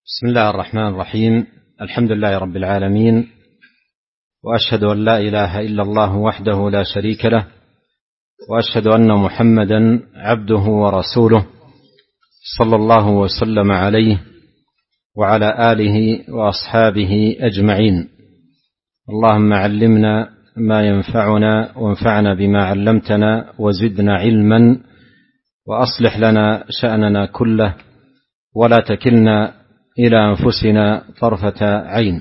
بسم الله الرحمن الرحيم. الحمد لله رب العالمين، وأشهد أن لا إله إلا الله وحده لا شريك له، وأشهد أن محمدا عبده ورسوله صلى الله وسلم عليه وعلى آله وأصحابه أجمعين. اللهم علمنا ما ينفعنا وانفعنا بما علمتنا وزدنا علما، وأصلح لنا شأننا كله ولا تكلنا إلى أنفسنا طرفة عين.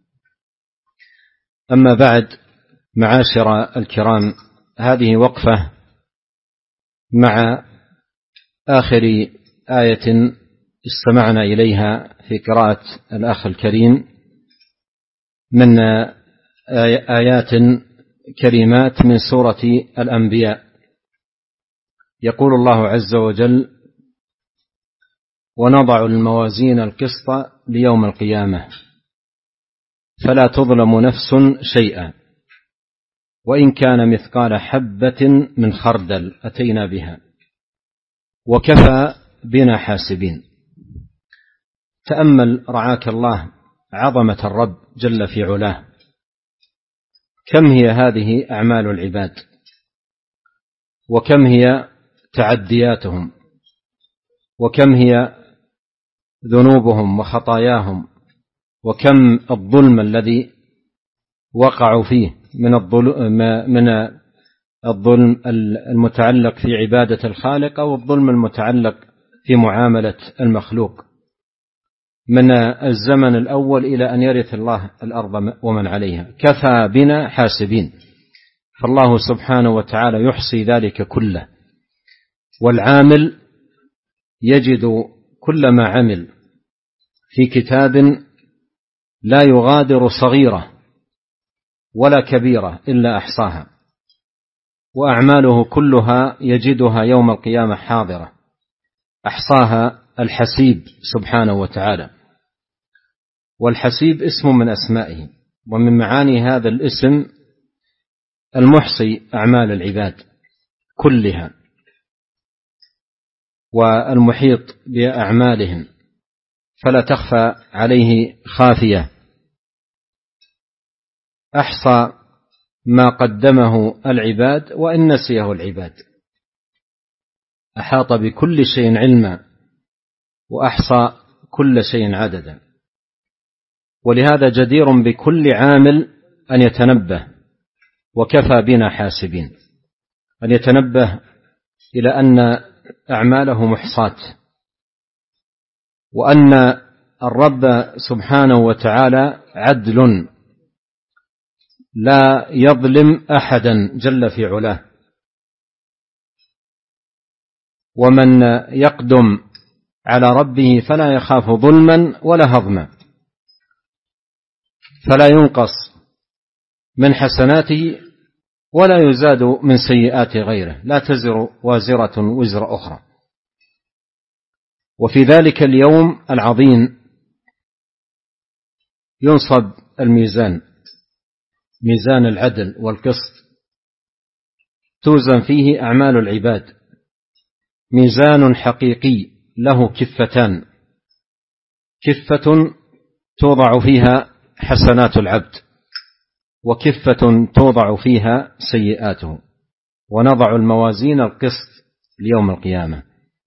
أما بعد، معاشر الكرام، هذه وقفة مع آخر آية استمعنا إليها في قراءة الأخ الكريم من آيات كريمات من سورة الأنبياء. يقول الله عز وجل: ونضع الموازين القسط ليوم القيامة فلا تظلم نفس شيئا وإن كان مثقال حبة من خردل أتينا بها وكفى بنا حاسبين. تأمل رعاك الله عظمة الرب جل في علاه، كم هي هذه أعمال العباد، وكم هي تعدياتهم، وكم هي ذنوبهم وخطاياهم، وكم الظلم الذي وقعوا فيه من الظلم المتعلق في عبادة الخالق أو الظلم المتعلق في معاملة المخلوق، من الزمن الأول إلى أن يرث الله الأرض ومن عليها. كفى بنا حاسبين. فالله سبحانه وتعالى يحصي ذلك كله، والعامل يجد كل ما عمل في كتاب لا يغادر صغيرة ولا كبيرة إلا أحصاها، وأعماله كلها يجدها يوم القيامة حاضرة، أحصاها الحسيب سبحانه وتعالى. والحسيب اسم من أسمائه، ومن معاني هذا الاسم المحصي أعمال العباد كلها والمحيط بأعمالهم، فلا تخفى عليه خافية. أحصى ما قدمه العباد وإن نسيه العباد، أحاط بكل شيء علما وأحصى كل شيء عددا. ولهذا جدير بكل عامل أن يتنبه، وكفى بنا حاسبين، أن يتنبه إلى أن أعماله محصاة، وأن الرب سبحانه وتعالى عدل لا يظلم أحدا جل في علاه. ومن يقدم على ربه فلا يخاف ظلما ولا هضما، فلا ينقص من حسناته ولا يزاد من سيئات غيره، لا تزر وازرة وزر أخرى. وفي ذلك اليوم العظيم ينصب الميزان، ميزان العدل والقسط، توزن فيه أعمال العباد، ميزان حقيقي له كفتان: كفة توضع فيها حسنات العبد، وكفة توضع فيها سيئاته. ونضع الموازين القسط ليوم القيامة.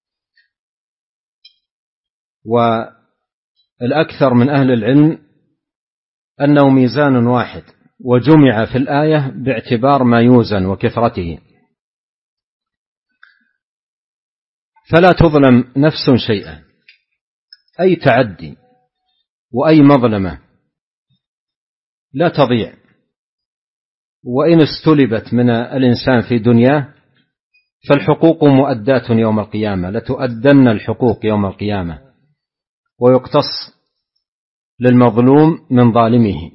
والأكثر من أهل العلم أنه ميزان واحد، وجمع في الآية باعتبار ما يوزن وكثرته. فلا تظلم نفس شيئا، أي تعدي وأي مظلمة لا تضيع، وإن استلبت من الإنسان في دنياه فالحقوق مؤداة يوم القيامة، لتؤدن الحقوق يوم القيامة، ويقتص للمظلوم من ظالمه.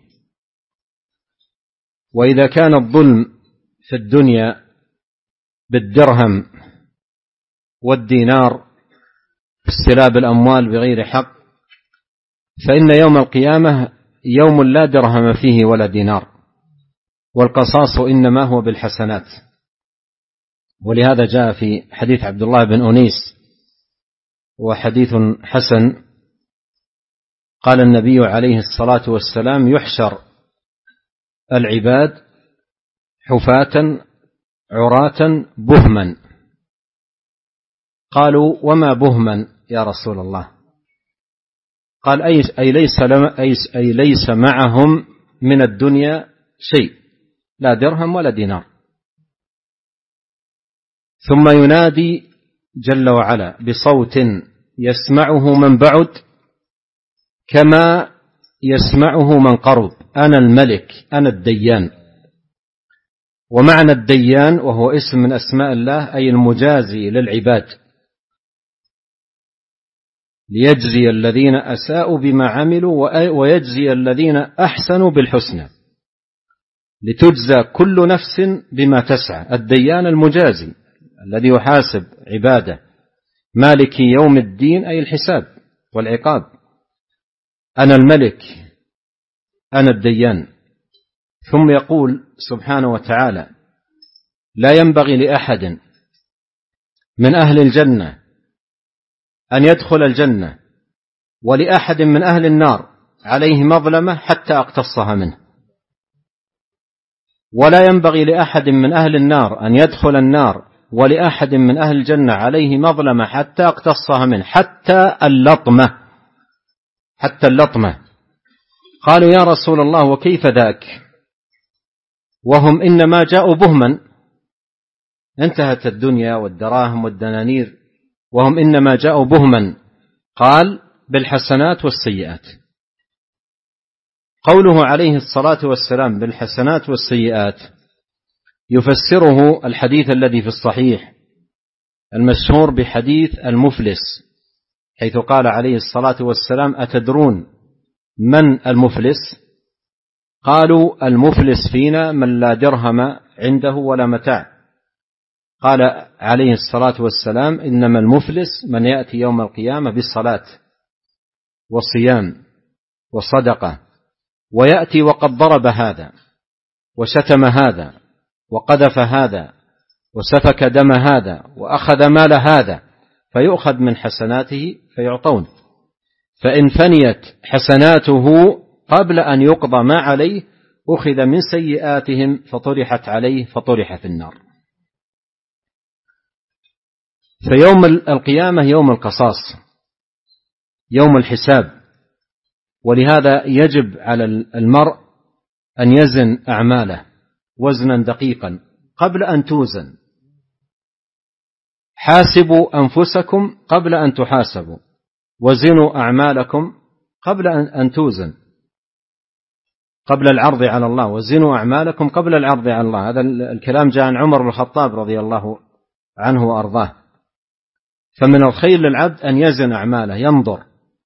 وإذا كان الظلم في الدنيا بالدرهم والدينار، استلاب الأموال بغير حق، فإن يوم القيامة يوم لا درهم فيه ولا دينار، والقصاص إنما هو بالحسنات. ولهذا جاء في حديث عبد الله بن أنيس، وحديث حسن، قال النبي عليه الصلاة والسلام: يحشر العباد حفاة عراة بهما. قالوا: وما بهما يا رسول الله؟ قال: أي ليس معهم من الدنيا شيء، لا درهم ولا دينار. ثم ينادي جل وعلا بصوت يسمعه من بعد كما يسمعه من قرب: أنا الملك، أنا الديان. ومعنى الديان وهو اسم من أسماء الله أي المجازي للعباد، ليجزي الذين أساءوا بما عملوا ويجزي الذين أحسنوا بالحسنى، لتجزى كل نفس بما تسعى. الديان المجازي الذي يحاسب عباده، مالك يوم الدين أي الحساب والعقاب. أنا الملك، أنا الديان. ثم يقول سبحانه وتعالى: لا ينبغي لأحد من أهل الجنة أن يدخل الجنة ولأحد من أهل النار عليه مظلمة حتى أقتصها منه، ولا ينبغي لأحد من أهل النار أن يدخل النار ولأحد من أهل الجنة عليه مظلمة حتى أقتصها منه، حتى اللطمة. قالوا: يا رسول الله وكيف ذاك؟ وهم إنما جاءوا بهما، انتهت الدنيا والدراهم والدنانير، وهم إنما جاءوا بهما. قال: بالحسنات والسيئات. قوله عليه الصلاة والسلام بالحسنات والسيئات يفسره الحديث الذي في الصحيح المشهور بحديث المفلس، حيث قال عليه الصلاة والسلام: أتدرون من المفلس؟ قالوا: المفلس فينا من لا درهم عنده ولا متاع. قال عليه الصلاة والسلام: إنما المفلس من يأتي يوم القيامة بالصلاة والصيام والصدقة، ويأتي وقد ضرب هذا وشتم هذا وقذف هذا وسفك دم هذا وأخذ مال هذا، فيؤخذ من حسناته فيعطون، فإن فنيت حسناته قبل أن يقضى ما عليه أخذ من سيئاتهم فطرحت عليه فطرح في النار. فيوم القيامة يوم القصاص، يوم الحساب، ولهذا يجب على المرء أن يزن أعماله وزنا دقيقا قبل أن توزن. حاسبوا أنفسكم قبل أن تحاسبوا، وزنوا أعمالكم قبل أن توزن، قبل العرض على الله. وزنوا أعمالكم قبل العرض على الله. هذا الكلام جاء عن عمر بن الخطاب رضي الله عنه وأرضاه. فمن الخير للعبد أن يزن أعماله، ينظر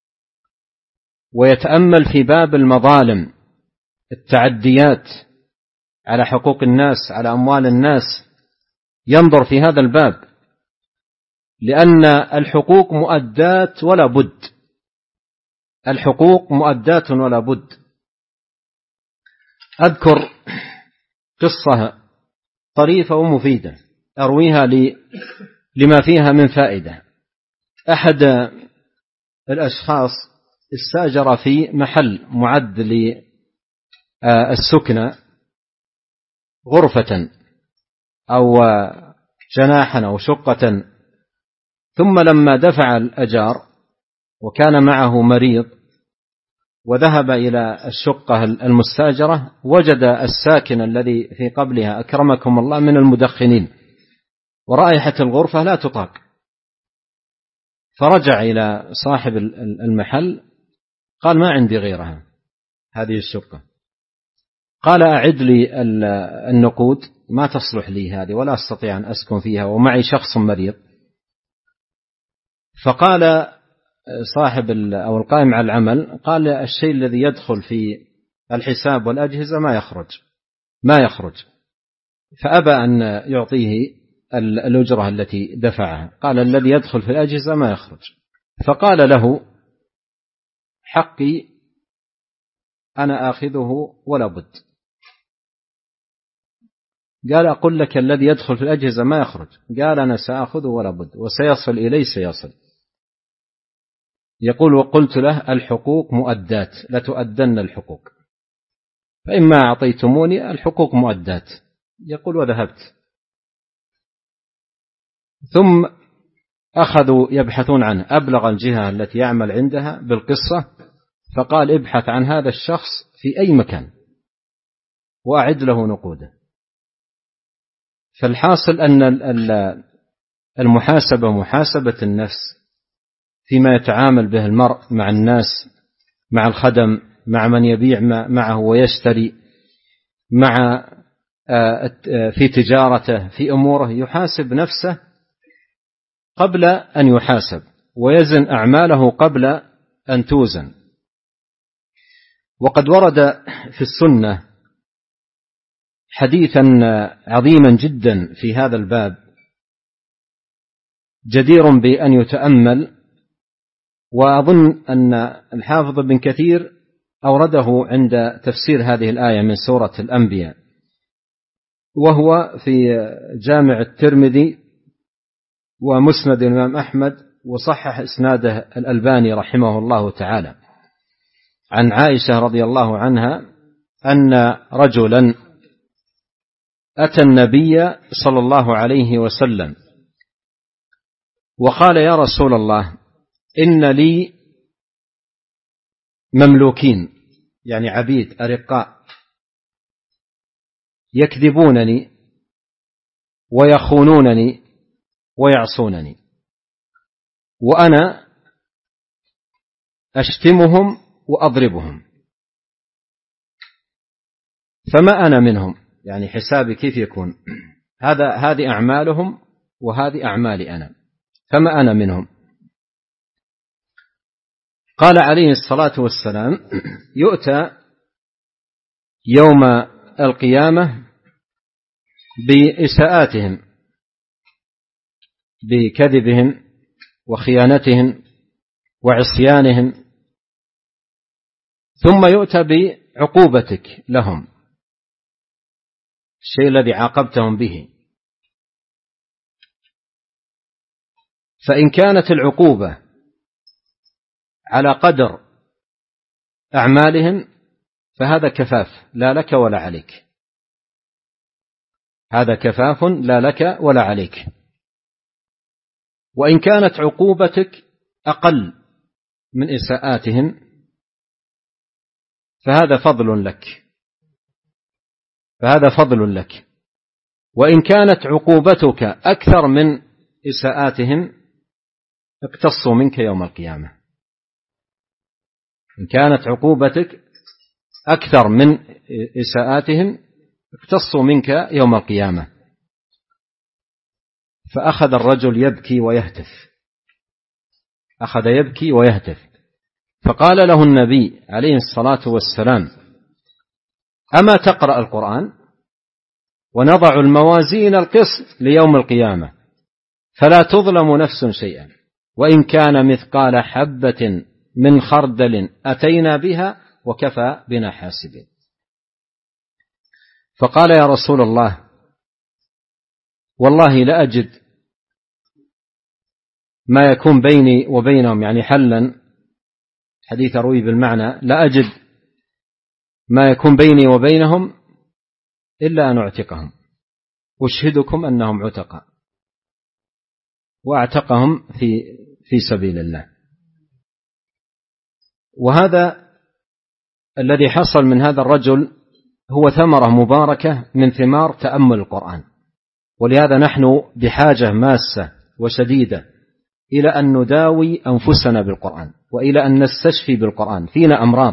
ويتأمل في باب المظالم، التعديات على حقوق الناس، على أموال الناس، ينظر في هذا الباب، لأن الحقوق مؤدات ولا بد، الحقوق مؤدات ولا بد. أذكر قصة طريفة ومفيدة أرويها لما فيها من فائدة. أحد الأشخاص استأجر في محل معد للسكنة غرفة أو جناحا أو شقة، ثم لما دفع الأجار وكان معه مريض وذهب إلى الشقة المستأجرة وجد الساكن الذي في قبلها أكرمكم الله من المدخنين، ورائحة الغرفة لا تطاق. فرجع إلى صاحب المحل قال: ما عندي غيرها هذه الشقة. قال: أعد لي النقود، ما تصلح لي هذه ولا أستطيع أن أسكن فيها ومعي شخص مريض. فقال صاحب أو القائم على العمل، قال: الشيء الذي يدخل في الحساب والأجهزة ما يخرج. فأبى أن يعطيه الأجرة التي دفعها، قال: الذي يدخل في الأجهزة ما يخرج. فقال له: حقي أنا آخذه ولا بد. قال: أقول لك الذي يدخل في الأجهزة ما يخرج. قال: أنا سأخذه ولا بد، وسيصل إلي سيصل. يقول: وقلت له: الحقوق مؤدات، لتؤدن الحقوق، فإما أعطيتموني الحقوق مؤدات. يقول: وذهبت. ثم أخذوا يبحثون عنه، أبلغ الجهة التي يعمل عندها بالقصة، فقال: ابحث عن هذا الشخص في أي مكان وأعد له نقوده. فالحاصل أن المحاسبة محاسبة النفس فيما يتعامل به المرء مع الناس، مع الخدم، مع من يبيع معه ويشتري، مع في تجارته، في أموره، يحاسب نفسه قبل أن يحاسب، ويزن أعماله قبل أن توزن. وقد ورد في السنة حديثا عظيما جدا في هذا الباب، جدير بأن يتأمل، وأظن أن الحافظ ابن كثير أورده عند تفسير هذه الآية من سورة الأنبياء، وهو في جامع الترمذي ومسند الإمام أحمد، وصحح إسناده الألباني رحمه الله تعالى، عن عائشة رضي الله عنها أن رجلا أتى النبي صلى الله عليه وسلم وقال: يا رسول الله، إن لي مملوكين، يعني عبيد أرقاء، يكذبونني ويخونونني ويعصونني، وأنا أشتمهم وأضربهم، فما أنا منهم، يعني حسابي كيف يكون؟ هذه أعمالهم وهذه أعمالي أنا، فما أنا منهم. قال عليه الصلاة والسلام: يؤتى يوم القيامة بإساءاتهم، بكذبهم وخيانتهم وعصيانهم، ثم يؤتى بعقوبتك لهم، الشيء الذي عاقبتهم به. فإن كانت العقوبة على قدر أعمالهم فهذا كفاف، لا لك ولا عليك، هذا كفاف لا لك ولا عليك. وإن كانت عقوبتك أقل من إساءاتهم فهذا فضل لك، فهذا فضل لك. وإن كانت عقوبتك أكثر من إساءاتهم اقتصوا منك يوم القيامة. إن كانت عقوبتك أكثر من إساءاتهم اقتصوا منك يوم القيامة. فأخذ الرجل يبكي ويهتف، أخذ يبكي ويهتف، فقال له النبي عليه الصلاة والسلام: أما تقرأ القرآن؟ ونضع الموازين القسط ليوم القيامة فلا تظلم نفس شيئا، وإن كان مثقال حبة من خردل أتينا بها وكفى بنا حاسبين. فقال: يا رسول الله، والله لا أجد ما يكون بيني وبينهم، يعني حلا، حديث روي بالمعنى، لا أجد ما يكون بيني وبينهم إلا أن أعتقهم، أشهدكم أنهم عتقاء، وأعتقهم في سبيل الله. وهذا الذي حصل من هذا الرجل هو ثمرة مباركة من ثمار تأمل القرآن. ولهذا نحن بحاجة ماسة وشديدة إلى أن نداوي أنفسنا بالقرآن، وإلى أن نستشفي بالقرآن. فينا أمراض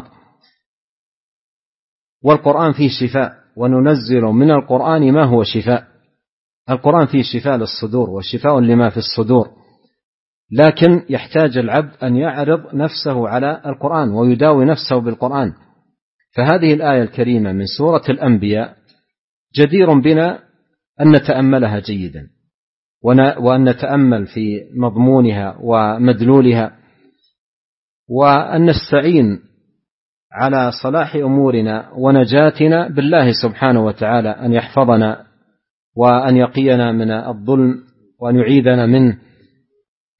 والقرآن فيه شفاء، وننزل من القرآن ما هو شفاء. القرآن فيه شفاء للصدور وشفاء لما في الصدور، لكن يحتاج العبد أن يعرض نفسه على القرآن ويداوي نفسه بالقرآن. فهذه الآية الكريمة من سورة الأنبياء جدير بنا أن نتأملها جيدا، وأن نتأمل في مضمونها ومدلولها، وأن نستعين على صلاح أمورنا ونجاتنا بالله سبحانه وتعالى، أن يحفظنا وأن يقينا من الظلم وأن يعيذنا منه،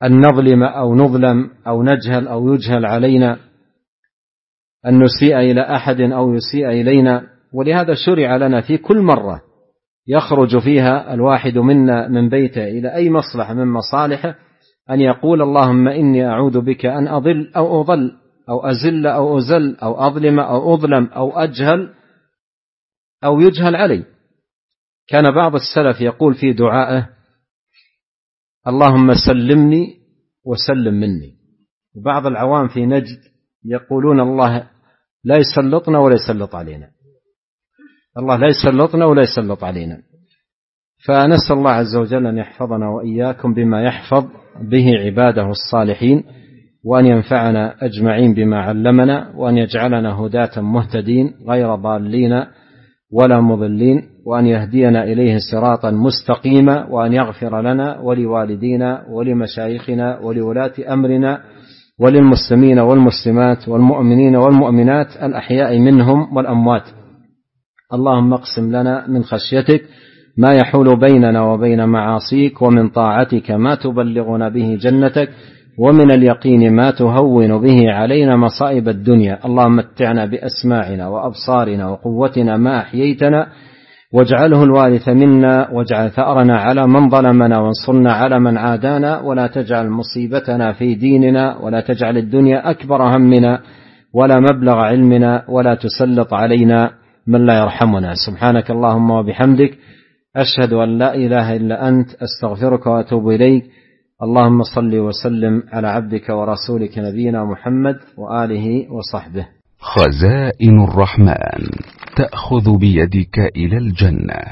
أن نظلم أو نظلم أو نجهل أو يجهل علينا، أن نسيء إلى أحد أو يسيء إلينا. ولهذا شرع لنا في كل مرة يخرج فيها الواحد منا من بيته إلى أي مصلحة من مصالحه أن يقول اللهم إني أعوذ بك أن أضل أو أضل أو أزل أو أزل أو أظلم أو أظلم أو أجهل أو يجهل علي. كان بعض السلف يقول في دعائه اللهم سلمني وسلم مني. وبعض العوام في نجد يقولون الله لا يسلطنا ولا يسلط علينا، الله لا يسلطنا ولا يسلط علينا. فنسأل الله عز وجل أن يحفظنا وإياكم بما يحفظ به عباده الصالحين، وأن ينفعنا أجمعين بما علمنا، وأن يجعلنا هداة مهتدين غير ضالين ولا مضلين، وأن يهدينا إليه صراطا مستقيما، وأن يغفر لنا ولوالدينا ولمشايخنا ولولاة أمرنا وللمسلمين والمسلمات والمؤمنين والمؤمنات الأحياء منهم والأموات. اللهم اقسم لنا من خشيتك ما يحول بيننا وبين معاصيك، ومن طاعتك ما تبلغنا به جنتك، ومن اليقين ما تهون به علينا مصائب الدنيا. اللهم متعنا بأسماعنا وأبصارنا وقوتنا ما أحييتنا، واجعله الوارث منا، واجعل ثأرنا على من ظلمنا، وانصرنا على من عادانا، ولا تجعل مصيبتنا في ديننا، ولا تجعل الدنيا أكبر همنا ولا مبلغ علمنا، ولا تسلط علينا من لا يرحمنا. سبحانك اللهم وبحمدك، أشهد أن لا إله إلا أنت، أستغفرك وأتوب إليك. اللهم صل وسلم على عبدك ورسولك نبينا محمد وآله وصحبه. خزائن الرحمن تأخذ بيدك إلى الجنة.